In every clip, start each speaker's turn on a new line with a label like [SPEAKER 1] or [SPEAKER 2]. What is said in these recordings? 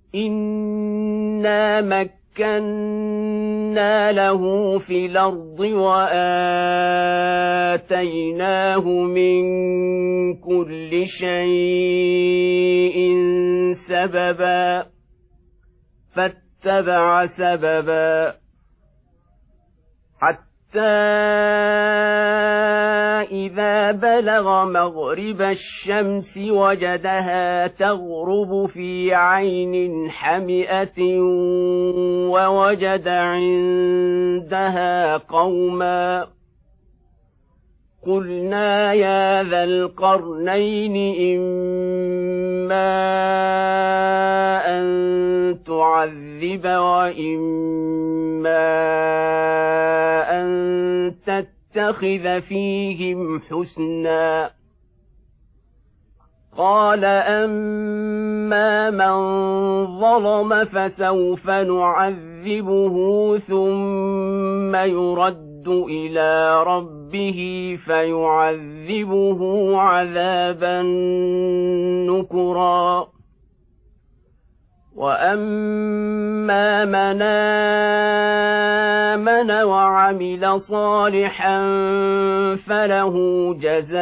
[SPEAKER 1] إنا مكنا له في الأرض وآتيناه من كل شيء سببا فاتبع سببا حتى إذا بلغ مغرب الشمس وجدها تغرب في عين حمئة ووجد عندها قوما قلنا يا ذا القرنين إما أن تعذب وإما أن تتخذ فيهم حسنا قال أما من ظلم فسوف نعذبه ثم يرد إلى ربه فيعذبه عذابا نكرا وأما من آمن وعمل صالحا فله جزاء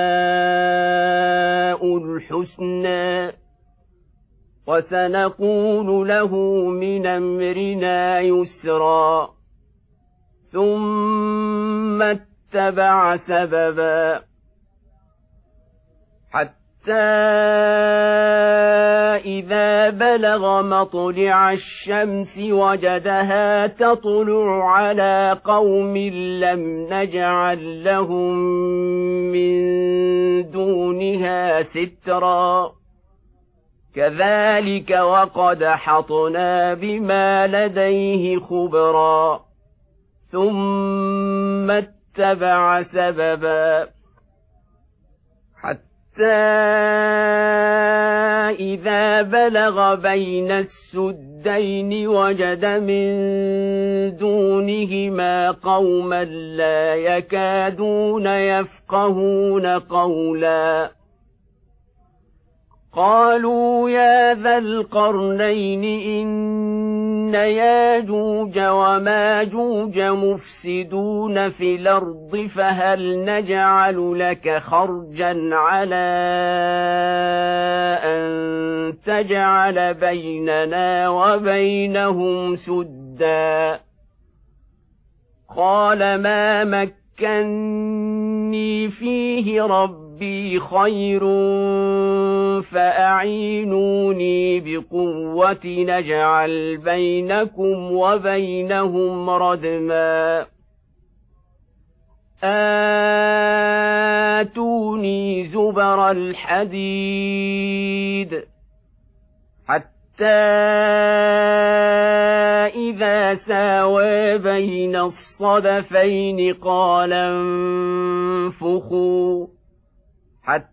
[SPEAKER 1] الحسنى وسنقول له من أمرنا يسرا ثم اتبع سببا حتى إذا بلغ مطلع الشمس وجدها تطلع على قوم لم نجعل لهم من دونها سترا كذلك وقد حطنا بما لديه خبرا ثم اتبع سببا حتى إذا بلغ بين السدين وجد من دونهما قوما لا يكادون يفقهون قولا قالوا يا ذا القرنين إن ياجوج وماجوج مفسدون في الأرض فهل نجعل لك خرجا على أن تجعل بيننا وبينهم سدا قال ما مكني فيه ربي خير فأعينوني بقوة نجعل بينكم وبينهم ردما آتوني زبر الحديد حتى إذا ساوى بين الصدفين قال انفخوا حتى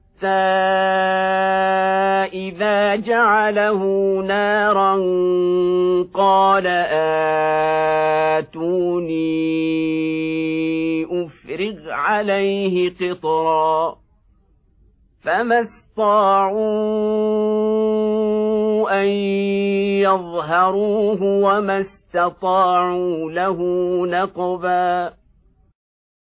[SPEAKER 1] إذا جعله نارا قال آتوني أفرغ عليه قطرا فما استطاعوا أن يظهروه وما استطاعوا له نقبا